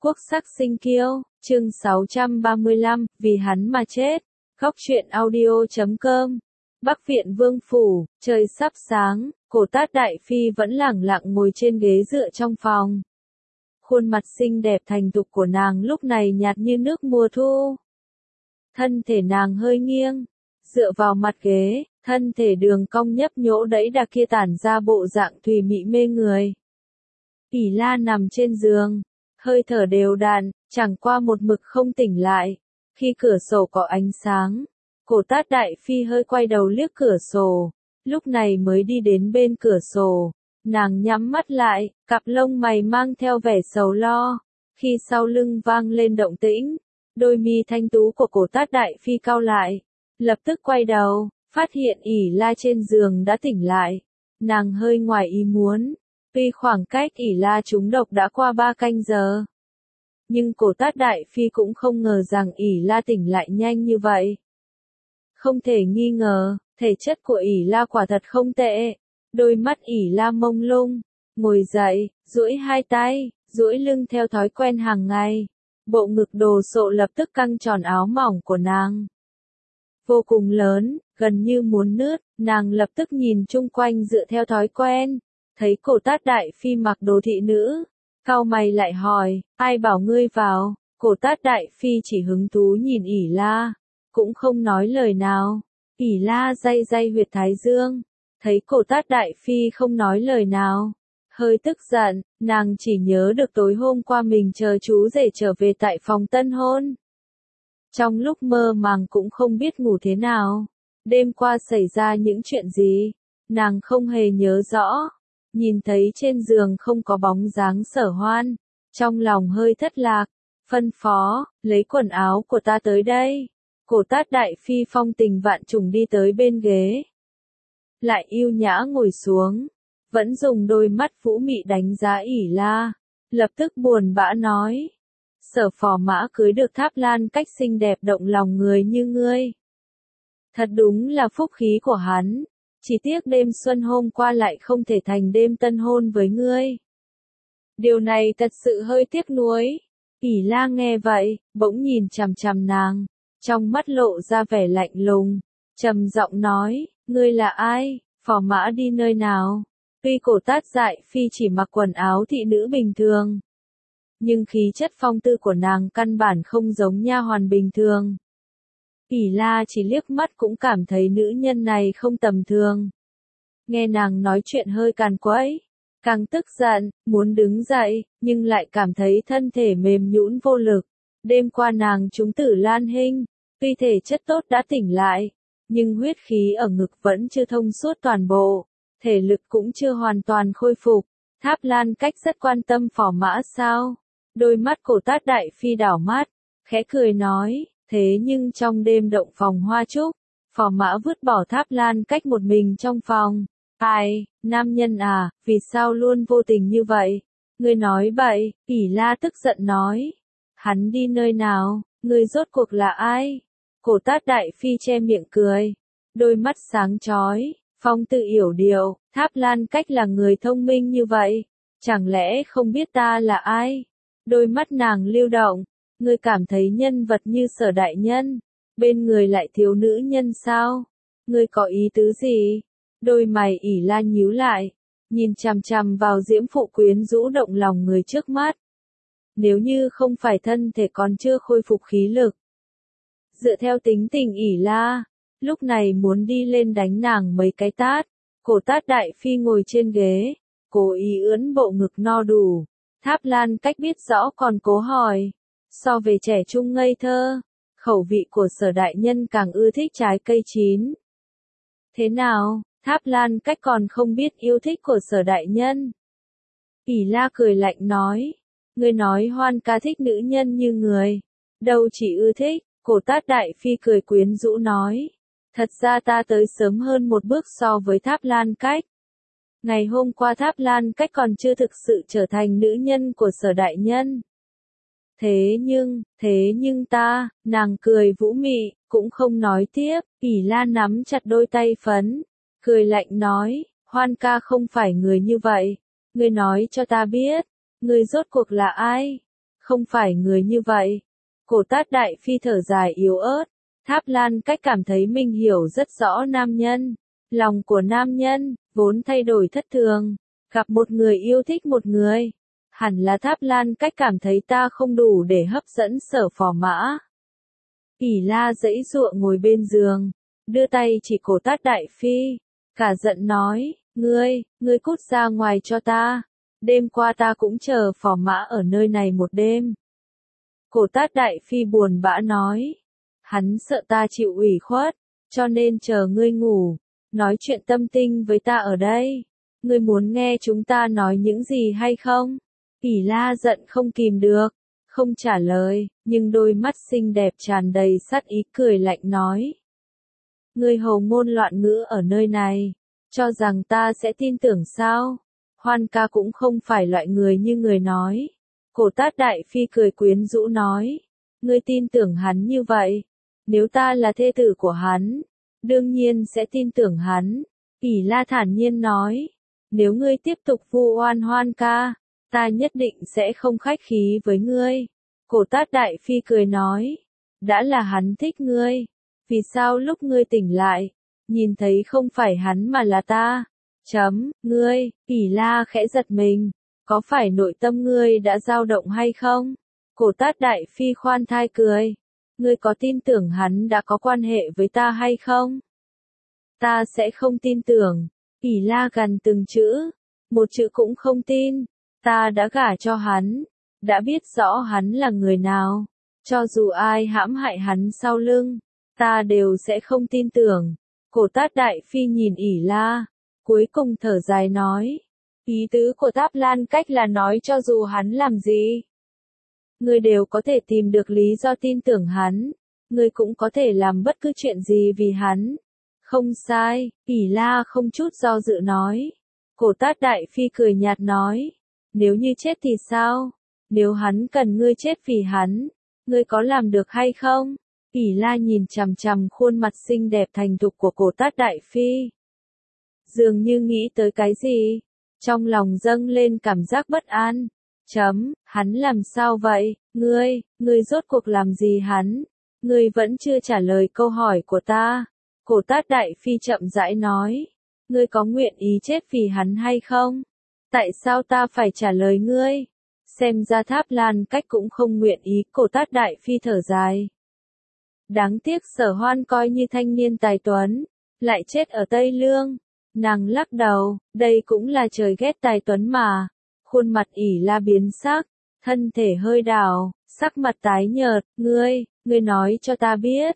Quốc sắc sinh kiêu, chương 635, vì hắn mà chết. Góc truyện audio.com. Bắc Viện Vương Phủ, trời sắp sáng, Cổ Tát Đại Phi vẫn lẳng lặng ngồi trên ghế dựa trong phòng. Khuôn mặt xinh đẹp thành thục của nàng lúc này nhạt như nước mùa thu. Thân thể nàng hơi nghiêng, dựa vào mặt ghế, thân thể đường cong nhấp nhỗ đẫy đà kia tản ra bộ dạng thùy mị mê người. Ỷ La nằm trên giường, hơi thở đều đặn, chẳng qua một mực không tỉnh lại. Khi cửa sổ có ánh sáng, Cổ Tát Đại Phi hơi quay đầu liếc cửa sổ, lúc này mới đi đến bên cửa sổ. Nàng nhắm mắt lại, cặp lông mày mang theo vẻ sầu lo. Khi sau lưng vang lên động tĩnh, đôi mi thanh tú của Cổ Tát Đại Phi cau lại, lập tức quay đầu, phát hiện ỷ La trên giường đã tỉnh lại. Nàng hơi ngoài ý muốn, tuy khoảng cách ỷ La trúng độc đã qua 3 canh giờ, nhưng Cổ Tát Đại Phi cũng không ngờ rằng ỷ La tỉnh lại nhanh như vậy. Không thể nghi ngờ, thể chất của ỷ La quả thật không tệ. Đôi mắt ỷ La mông lung, ngồi dậy, duỗi hai tay, duỗi lưng theo thói quen hàng ngày. Bộ ngực đồ sộ lập tức căng tròn áo mỏng của nàng. Vô cùng lớn, gần như muốn nứt, nàng lập tức nhìn chung quanh dựa theo thói quen. Thấy Cổ Tát Đại Phi mặc đồ thị nữ, cau mày lại hỏi, ai bảo ngươi vào? Cổ Tát Đại Phi chỉ hứng thú nhìn ỷ La, cũng không nói lời nào. ỷ La day day huyệt thái dương, thấy Cổ Tát Đại Phi không nói lời nào, hơi tức giận. Nàng chỉ nhớ được tối hôm qua mình chờ chú rể trở về tại phòng tân hôn. Trong lúc mơ màng cũng không biết ngủ thế nào, đêm qua xảy ra những chuyện gì, nàng không hề nhớ rõ. Nhìn thấy trên giường không có bóng dáng Sở Hoan, trong lòng hơi thất lạc, phân phó, lấy quần áo của ta tới đây. Cổ Tát Đại Phi phong tình vạn trùng đi tới bên ghế, lại yêu nhã ngồi xuống, vẫn dùng đôi mắt vũ mị đánh giá ỷ La, lập tức buồn bã nói, Sở phò mã cưới được Tháp Lan Cách xinh đẹp động lòng người như ngươi. Thật đúng là phúc khí của hắn. Chỉ tiếc đêm xuân hôm qua lại không thể thành đêm tân hôn với ngươi. Điều này thật sự hơi tiếc nuối. ỷ La nghe vậy, bỗng nhìn chằm chằm nàng, trong mắt lộ ra vẻ lạnh lùng, trầm giọng nói, ngươi là ai, phò mã đi nơi nào? Tuy Cổ Tát Đại Phi chỉ mặc quần áo thị nữ bình thường, nhưng khí chất phong tư của nàng căn bản không giống nha hoàn bình thường. ỷ La chỉ liếc mắt cũng cảm thấy nữ nhân này không tầm thường. Nghe nàng nói chuyện hơi càn quấy, càng tức giận, muốn đứng dậy, nhưng lại cảm thấy thân thể mềm nhũn vô lực. Đêm qua nàng trúng Tử Lan Hinh, tuy thể chất tốt đã tỉnh lại, nhưng huyết khí ở ngực vẫn chưa thông suốt toàn bộ, thể lực cũng chưa hoàn toàn khôi phục. Tháp Lan Cách rất quan tâm phò mã sao? Đôi mắt Cổ Tát Đại Phi đảo mắt, khẽ cười nói. Thế nhưng trong đêm động phòng hoa trúc, phò mã vứt bỏ Tháp Lan Cách một mình trong phòng. Ai, nam nhân à, vì sao luôn vô tình như vậy? Ngươi nói bậy, ỷ La tức giận nói. Hắn đi nơi nào, ngươi rốt cuộc là ai? Cổ Tát Đại Phi che miệng cười, đôi mắt sáng chói, phong tư yểu điệu. Tháp Lan Cách là người thông minh như vậy, chẳng lẽ không biết ta là ai? Đôi mắt nàng lưu động. Ngươi cảm thấy nhân vật như Sở đại nhân, bên người lại thiếu nữ nhân sao? Ngươi có ý tứ gì? Đôi mày ỷ La nhíu lại, nhìn chằm chằm vào diễm phụ quyến rũ động lòng người trước mắt. Nếu như không phải thân thể còn chưa khôi phục khí lực, dựa theo tính tình ỷ La, lúc này muốn đi lên đánh nàng mấy cái tát. Cổ Tát Đại Phi ngồi trên ghế, cố ý ưỡn bộ ngực no đủ. Tháp Lan Cách biết rõ còn cố hỏi. So về trẻ trung ngây thơ, khẩu vị của Sở đại nhân càng ưa thích trái cây chín. Thế nào, Tháp Lan Cách còn không biết yêu thích của Sở đại nhân? ỷ La cười lạnh nói, ngươi nói Hoan ca thích nữ nhân như người, đâu chỉ ưa thích. Cổ Tát Đại Phi cười quyến rũ nói, thật ra ta tới sớm hơn một bước so với Tháp Lan Cách. Ngày hôm qua Tháp Lan Cách còn chưa thực sự trở thành nữ nhân của Sở đại nhân. Thế nhưng ta, nàng cười vũ mị, cũng không nói tiếp. ỷ La nắm chặt đôi tay phấn, cười lạnh nói, Hoan ca không phải người như vậy. Ngươi nói cho ta biết, ngươi rốt cuộc là ai? không phải người như vậy. Cổ Tát Đại Phi thở dài yếu ớt, Tháp Lan Cách cảm thấy mình hiểu rất rõ nam nhân. Lòng của nam nhân, vốn thay đổi thất thường, gặp một người yêu thích một người. Hẳn là Tháp Lan Cách cảm thấy ta không đủ để hấp dẫn Sở Phò Mã. ỷ La giãy giụa ngồi bên giường, đưa tay chỉ Cổ Tát Đại Phi, cả giận nói, ngươi cút ra ngoài cho ta. Đêm qua ta cũng chờ Phò Mã ở nơi này một đêm. Cổ Tát Đại Phi buồn bã nói, hắn sợ ta chịu ủy khuất, cho nên chờ ngươi ngủ, nói chuyện tâm tình với ta ở đây. Ngươi muốn nghe chúng ta nói những gì hay không? ỷ La giận không kìm được, không trả lời, nhưng đôi mắt xinh đẹp tràn đầy sát ý cười lạnh nói. Ngươi hồ ngôn loạn ngữ ở nơi này, cho rằng ta sẽ tin tưởng sao? Hoan ca cũng không phải loại người như người nói. Cổ Tát Đại Phi cười quyến rũ nói, ngươi tin tưởng hắn như vậy, nếu ta là thê tử của hắn, đương nhiên sẽ tin tưởng hắn. ỷ La thản nhiên nói, nếu ngươi tiếp tục vu oan Hoan ca, ta nhất định sẽ không khách khí với ngươi. Cổ Tát Đại Phi cười nói, đã là hắn thích ngươi, vì sao lúc ngươi tỉnh lại, nhìn thấy không phải hắn mà là ta? Ngươi, ỷ La khẽ giật mình, có phải nội tâm ngươi đã dao động hay không? Cổ Tát Đại Phi khoan thai cười, ngươi có tin tưởng hắn đã có quan hệ với ta hay không? Ta sẽ không tin tưởng. ỷ La gằn từng chữ, một chữ cũng không tin. Ta đã gả cho hắn, đã biết rõ hắn là người nào, cho dù ai hãm hại hắn sau lưng, ta đều sẽ không tin tưởng. Cổ Tát Đại Phi nhìn ỷ La, cuối cùng thở dài nói, ý tứ của Tháp Lan Cách là nói cho dù hắn làm gì, ngươi đều có thể tìm được lý do tin tưởng hắn, ngươi cũng có thể làm bất cứ chuyện gì vì hắn. Không sai, ỷ La không chút do dự nói. Cổ Tát Đại Phi cười nhạt nói, nếu như chết thì sao? Nếu hắn cần ngươi chết vì hắn, ngươi có làm được hay không? ỷ La nhìn chằm chằm khuôn mặt xinh đẹp thành thục của Cổ Tát Đại Phi. Dường như nghĩ tới cái gì, trong lòng dâng lên cảm giác bất an. Hắn làm sao vậy? Ngươi rốt cuộc làm gì hắn? Ngươi vẫn chưa trả lời câu hỏi của ta. Cổ Tát Đại Phi chậm rãi nói, ngươi có nguyện ý chết vì hắn hay không? Tại sao ta phải trả lời ngươi? Xem ra Tháp Lan Cách cũng không nguyện ý. Cổ Tát Đại Phi thở dài. Đáng tiếc Sở Hoan coi như thanh niên tài tuấn, lại chết ở Tây Lương. Nàng lắc đầu, đây cũng là trời ghét tài tuấn mà. Khuôn mặt ỷ La biến sắc, thân thể hơi đảo, sắc mặt tái nhợt. Ngươi nói cho ta biết,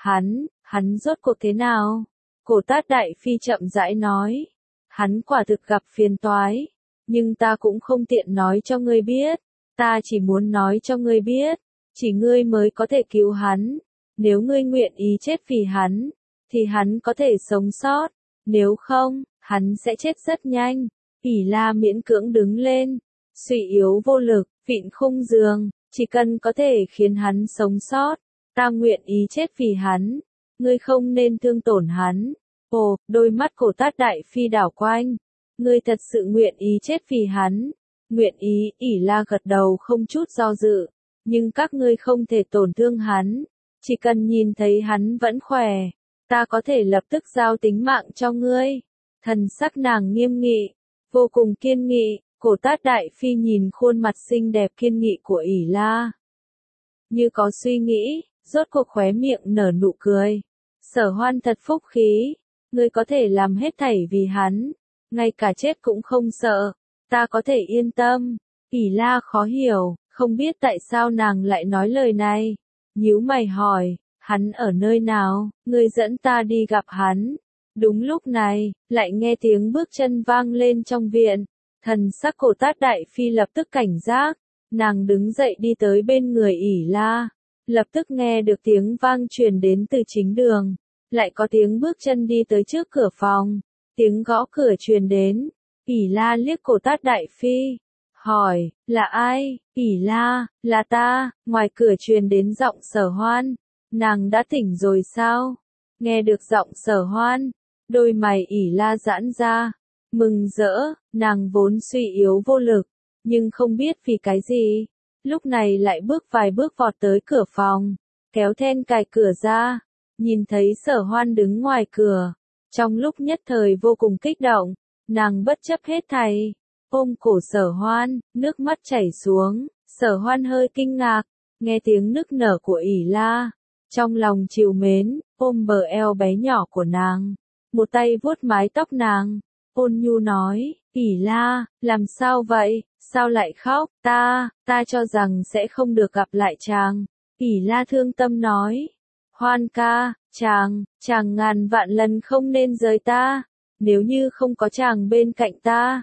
hắn rốt cuộc thế nào? Cổ Tát Đại Phi chậm rãi nói, hắn quả thực gặp phiền toái, nhưng ta cũng không tiện nói cho ngươi biết, ta chỉ muốn nói cho ngươi biết, chỉ ngươi mới có thể cứu hắn, nếu ngươi nguyện ý chết vì hắn, thì hắn có thể sống sót, nếu không, hắn sẽ chết rất nhanh. ỷ La miễn cưỡng đứng lên, suy yếu vô lực, vịn khung giường, chỉ cần có thể khiến hắn sống sót, ta nguyện ý chết vì hắn, ngươi không nên thương tổn hắn. Ồ, đôi mắt Cổ Tát Đại Phi đảo quanh, ngươi thật sự nguyện ý chết vì hắn? Nguyện ý, ỷ La gật đầu không chút do dự, nhưng các ngươi không thể tổn thương hắn, chỉ cần nhìn thấy hắn vẫn khỏe, ta có thể lập tức giao tính mạng cho ngươi. Thần sắc nàng nghiêm nghị, vô cùng kiên nghị. Cổ Tát Đại Phi nhìn khuôn mặt xinh đẹp kiên nghị của ỷ La, như có suy nghĩ, rốt cuộc khóe miệng nở nụ cười. Sở Hoan thật phúc khí, ngươi có thể làm hết thảy vì hắn, ngay cả chết cũng không sợ, ta có thể yên tâm. ỷ La khó hiểu, không biết tại sao nàng lại nói lời này, nhíu mày hỏi, hắn ở nơi nào, ngươi dẫn ta đi gặp hắn. Đúng lúc này, lại nghe tiếng bước chân vang lên trong viện. Thần sắc Cổ Tát Đại Phi lập tức cảnh giác, nàng đứng dậy đi tới bên người ỷ La, lập tức nghe được tiếng vang truyền đến từ chính đường, lại có tiếng bước chân đi tới trước cửa phòng, tiếng gõ cửa truyền đến, ỷ La liếc Cổ Tát Đại Phi, hỏi, là ai? ỷ La, là ta. Ngoài cửa truyền đến giọng Sở Hoan, nàng đã tỉnh rồi sao? Nghe được giọng Sở Hoan, đôi mày ỷ La giãn ra, mừng rỡ, nàng vốn suy yếu vô lực, nhưng không biết vì cái gì, lúc này lại bước vài bước vọt tới cửa phòng, kéo then cài cửa ra, nhìn thấy Sở Hoan đứng ngoài cửa, trong lúc nhất thời vô cùng kích động, nàng bất chấp hết thảy, ôm cổ Sở Hoan, nước mắt chảy xuống, Sở Hoan hơi kinh ngạc, nghe tiếng nức nở của ỉ la, trong lòng trìu mến, ôm bờ eo bé nhỏ của nàng, một tay vuốt mái tóc nàng, ôn nhu nói, ỉ la, làm sao vậy, sao lại khóc, ta cho rằng sẽ không được gặp lại chàng, ỉ la thương tâm nói, Hoan ca, chàng ngàn vạn lần không nên rời ta, nếu như không có chàng bên cạnh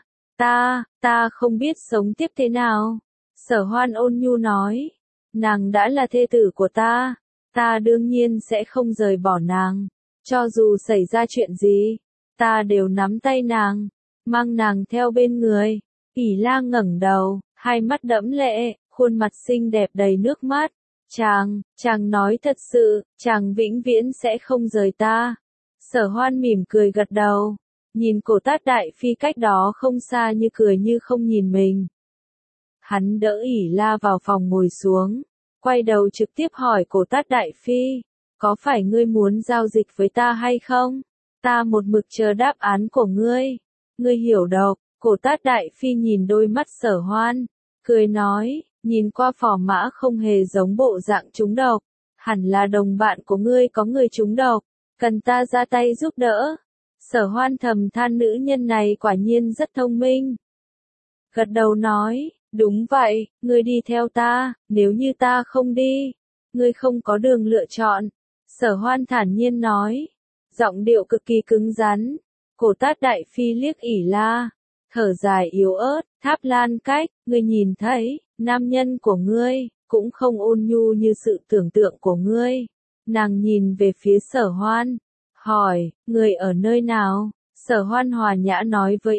ta không biết sống tiếp thế nào. Sở Hoan ôn nhu nói, nàng đã là thê tử của ta đương nhiên sẽ không rời bỏ nàng, cho dù xảy ra chuyện gì, ta đều nắm tay nàng, mang nàng theo bên người. ỉ la ngẩng đầu, hai mắt đẫm lệ, khuôn mặt xinh đẹp đầy nước mắt. Chàng nói thật sự, chàng vĩnh viễn sẽ không rời ta. Sở Hoan mỉm cười gật đầu, nhìn Cổ Tát Đại Phi cách đó không xa như cười như không nhìn mình. Hắn đỡ ỉ la vào phòng ngồi xuống, quay đầu trực tiếp hỏi Cổ Tát Đại Phi, có phải ngươi muốn giao dịch với ta hay không? Ta một mực chờ đáp án của ngươi. Ngươi hiểu độc. Cổ Tát Đại Phi nhìn đôi mắt Sở Hoan, cười nói, nhìn qua phò mã không hề giống bộ dạng trúng độc, hẳn là đồng bạn của ngươi có người trúng độc, cần ta ra tay giúp đỡ. Sở Hoan thầm than nữ nhân này quả nhiên rất thông minh. Gật đầu nói, đúng vậy, ngươi đi theo ta, nếu như ta không đi, ngươi không có đường lựa chọn. Sở Hoan thản nhiên nói, giọng điệu cực kỳ cứng rắn. Cổ Tát Đại Phi liếc ỉ la, thở dài yếu ớt, Tháp Lan Cách, ngươi nhìn thấy, nam nhân của ngươi, cũng không ôn nhu như sự tưởng tượng của ngươi. Nàng nhìn về phía Sở Hoan, hỏi, ngươi ở nơi nào? Sở Hoan hòa nhã nói với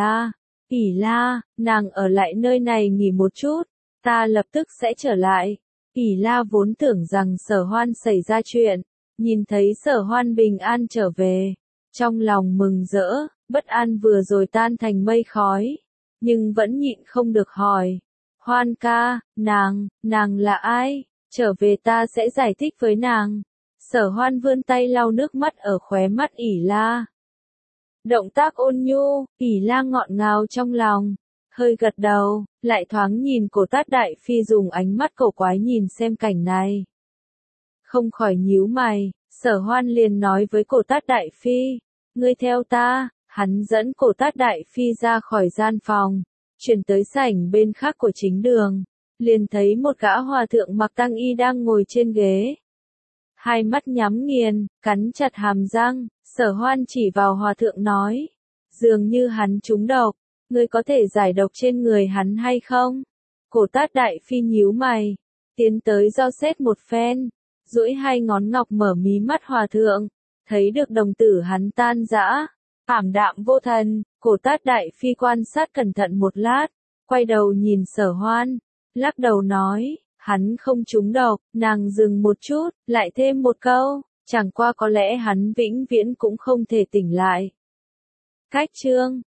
ỉ la, nàng ở lại nơi này nghỉ một chút, ta lập tức sẽ trở lại. ỉ la vốn tưởng rằng Sở Hoan xảy ra chuyện, nhìn thấy Sở Hoan bình an trở về, trong lòng mừng rỡ, bất an vừa rồi tan thành mây khói, nhưng vẫn nhịn không được hỏi, Hoan ca, nàng là ai? Trở về ta sẽ giải thích với nàng. Sở Hoan vươn tay lau nước mắt ở khóe mắt ỉ la. Động tác ôn nhu, ỉ la ngọt ngào trong lòng, hơi gật đầu, lại thoáng nhìn Cổ Tát Đại Phi dùng ánh mắt cổ quái nhìn xem cảnh này. Không khỏi nhíu mày, Sở Hoan liền nói với Cổ Tát Đại Phi, ngươi theo ta. Hắn dẫn Cổ Tát Đại Phi ra khỏi gian phòng, chuyển tới sảnh bên khác của chính đường, liền thấy một gã hòa thượng mặc tang y đang ngồi trên ghế. Hai mắt nhắm nghiền, cắn chặt hàm răng, Sở Hoan chỉ vào hòa thượng nói, dường như hắn trúng độc, ngươi có thể giải độc trên người hắn hay không? Cổ Tát Đại Phi nhíu mày, tiến tới dò xét một phen, duỗi hai ngón ngọc mở mí mắt hòa thượng, thấy được đồng tử hắn tan rã, ảm đạm vô thần. Cổ Tát Đại Phi quan sát cẩn thận một lát, quay đầu nhìn Sở Hoan, lắc đầu nói, hắn không trúng độc. Nàng dừng một chút, lại thêm một câu, chẳng qua có lẽ hắn vĩnh viễn cũng không thể tỉnh lại. Cách chương